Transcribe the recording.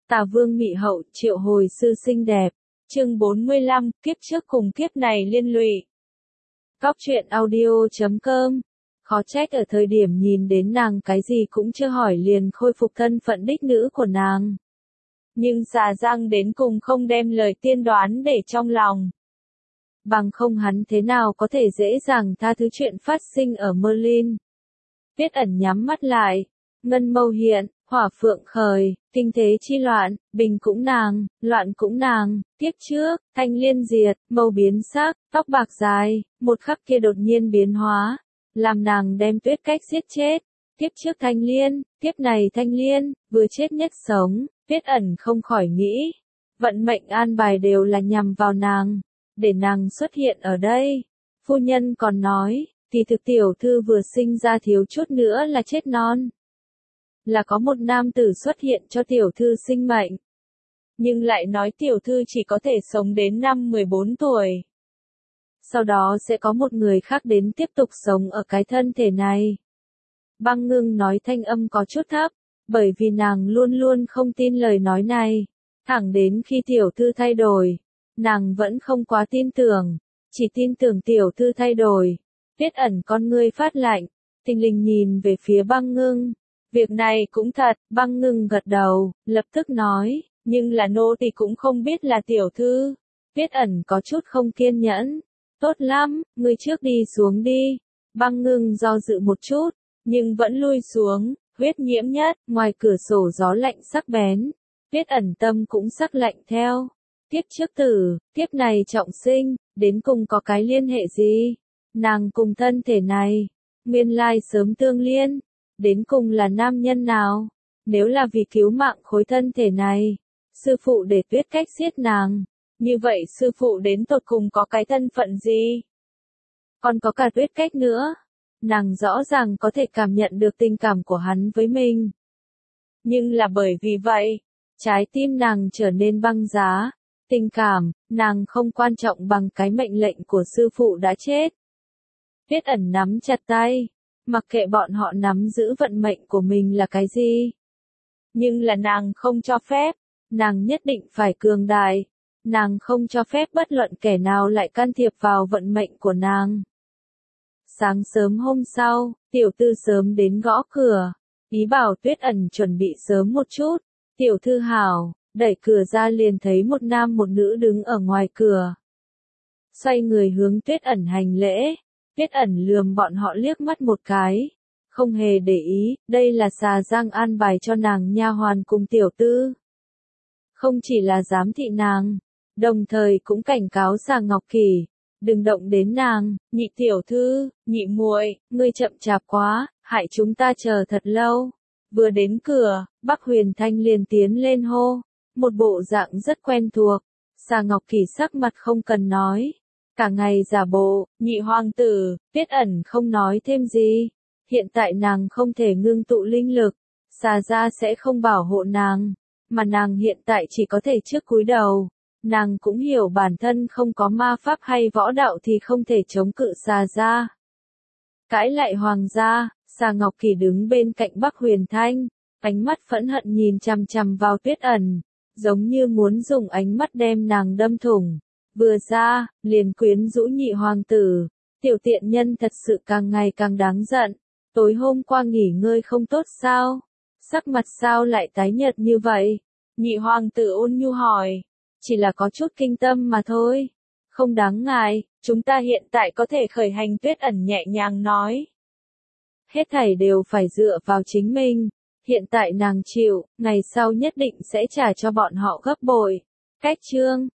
Tà Vương Mị Hậu triệu hồi sư xinh đẹp. Chương 45, kiếp trước cùng kiếp này liên lụy. Góc truyện audio.com. Khó trách ở thời điểm nhìn đến nàng cái gì cũng chưa hỏi liền khôi phục thân phận đích nữ của nàng. Nhưng Xà Giang đến cùng không đem lời tiên đoán để trong lòng. Bằng không hắn thế nào có thể dễ dàng tha thứ chuyện phát sinh ở Merlin. Tuyết Ẩn nhắm mắt lại, ngân mâu hiện, hỏa phượng khởi, kinh thế chi loạn, bình cũng nàng, loạn cũng nàng, tiếp trước, thanh liên diệt, mâu biến sắc, tóc bạc dài, một khắc kia đột nhiên biến hóa, làm nàng đem Tuyết Cách giết chết. Tiếp trước thanh liên, tiếp này thanh liên, vừa chết nhất sống, Tuyết Ẩn không khỏi nghĩ, vận mệnh an bài đều là nhằm vào nàng, để nàng xuất hiện ở đây. Phu nhân còn nói, thì thực tiểu thư vừa sinh ra thiếu chút nữa là chết non. Là có một nam tử xuất hiện cho tiểu thư sinh mệnh. Nhưng lại nói tiểu thư chỉ có thể sống đến năm 14 tuổi. Sau đó sẽ có một người khác đến tiếp tục sống ở cái thân thể này. Băng Ngưng nói thanh âm có chút thấp, bởi vì nàng luôn luôn không tin lời nói này. Thẳng đến khi tiểu thư thay đổi, nàng vẫn không quá tin tưởng, chỉ tin tưởng tiểu thư thay đổi. Tuyết Ẩn con ngươi phát lạnh, thình lình nhìn về phía Băng Ngưng. Việc này cũng thật, Băng Ngưng gật đầu, lập tức nói, nhưng là nô tỳ cũng không biết là tiểu thư. Tuyết Ẩn có chút không kiên nhẫn. Tốt lắm, ngươi trước đi xuống đi. Băng Ngưng do dự một chút, nhưng vẫn lui xuống, huyết nhiễm nhất, ngoài cửa sổ gió lạnh sắc bén. Tuyết Ẩn tâm cũng sắc lạnh theo. Tiếp trước tử, tiếp này trọng sinh, đến cùng có cái liên hệ gì? Nàng cùng thân thể này, nguyên lai sớm tương liên. Đến cùng là nam nhân nào? Nếu là vì cứu mạng khối thân thể này, sư phụ để Tuyết Cách giết nàng, như vậy sư phụ đến tột cùng có cái thân phận gì? Còn có cả Tuyết Cách nữa. Nàng rõ ràng có thể cảm nhận được tình cảm của hắn với mình. Nhưng là bởi vì vậy, trái tim nàng trở nên băng giá. Tình cảm, nàng không quan trọng bằng cái mệnh lệnh của sư phụ đã chết. Tuyết Ẩn nắm chặt tay. Mặc kệ bọn họ nắm giữ vận mệnh của mình là cái gì. Nhưng là nàng không cho phép, nàng nhất định phải cường đại. Nàng không cho phép bất luận kẻ nào lại can thiệp vào vận mệnh của nàng. Sáng sớm hôm sau, tiểu thư sớm đến gõ cửa, ý bảo Tuyết Ẩn chuẩn bị sớm một chút. Tiểu thư hảo, đẩy cửa ra liền thấy một nam một nữ đứng ở ngoài cửa. Xoay người hướng Tuyết Ẩn hành lễ. Tuyết Ẩn lườm bọn họ liếc mắt một cái, không hề để ý, đây là Xà Giang an bài cho nàng nha hoàn cùng tiểu tư. Không chỉ là giám thị nàng, đồng thời cũng cảnh cáo Xà Ngọc Kỳ, đừng động đến nàng. Nhị tiểu thư, nhị muội, ngươi chậm chạp quá, hại chúng ta chờ thật lâu. Vừa đến cửa, Bắc Huyền Thanh liền tiến lên hô, một bộ dạng rất quen thuộc. Xà Ngọc Kỳ sắc mặt không cần nói. Cả ngày giả bộ, nhị hoàng tử, Tuyết Ẩn không nói thêm gì. Hiện tại nàng không thể ngưng tụ linh lực, Xà gia sẽ không bảo hộ nàng, mà nàng hiện tại chỉ có thể trước cúi đầu. Nàng cũng hiểu bản thân không có ma pháp hay võ đạo thì không thể chống cự Xà gia. Cãi lại hoàng gia, Xà Ngọc Kỳ đứng bên cạnh Bắc Huyền Thanh, ánh mắt phẫn hận nhìn chằm chằm vào Tuyết Ẩn, giống như muốn dùng ánh mắt đem nàng đâm thủng. Vừa ra, liền quyến rũ nhị hoàng tử, tiểu tiện nhân thật sự càng ngày càng đáng giận. Tối hôm qua nghỉ ngơi không tốt sao? Sắc mặt sao lại tái nhợt như vậy? Nhị hoàng tử ôn nhu hỏi, chỉ là có chút kinh tâm mà thôi. Không đáng ngại, chúng ta hiện tại có thể khởi hành. Tuyết Ẩn nhẹ nhàng nói. Hết thảy đều phải dựa vào chính mình. Hiện tại nàng chịu, ngày sau nhất định sẽ trả cho bọn họ gấp bội. Cách chương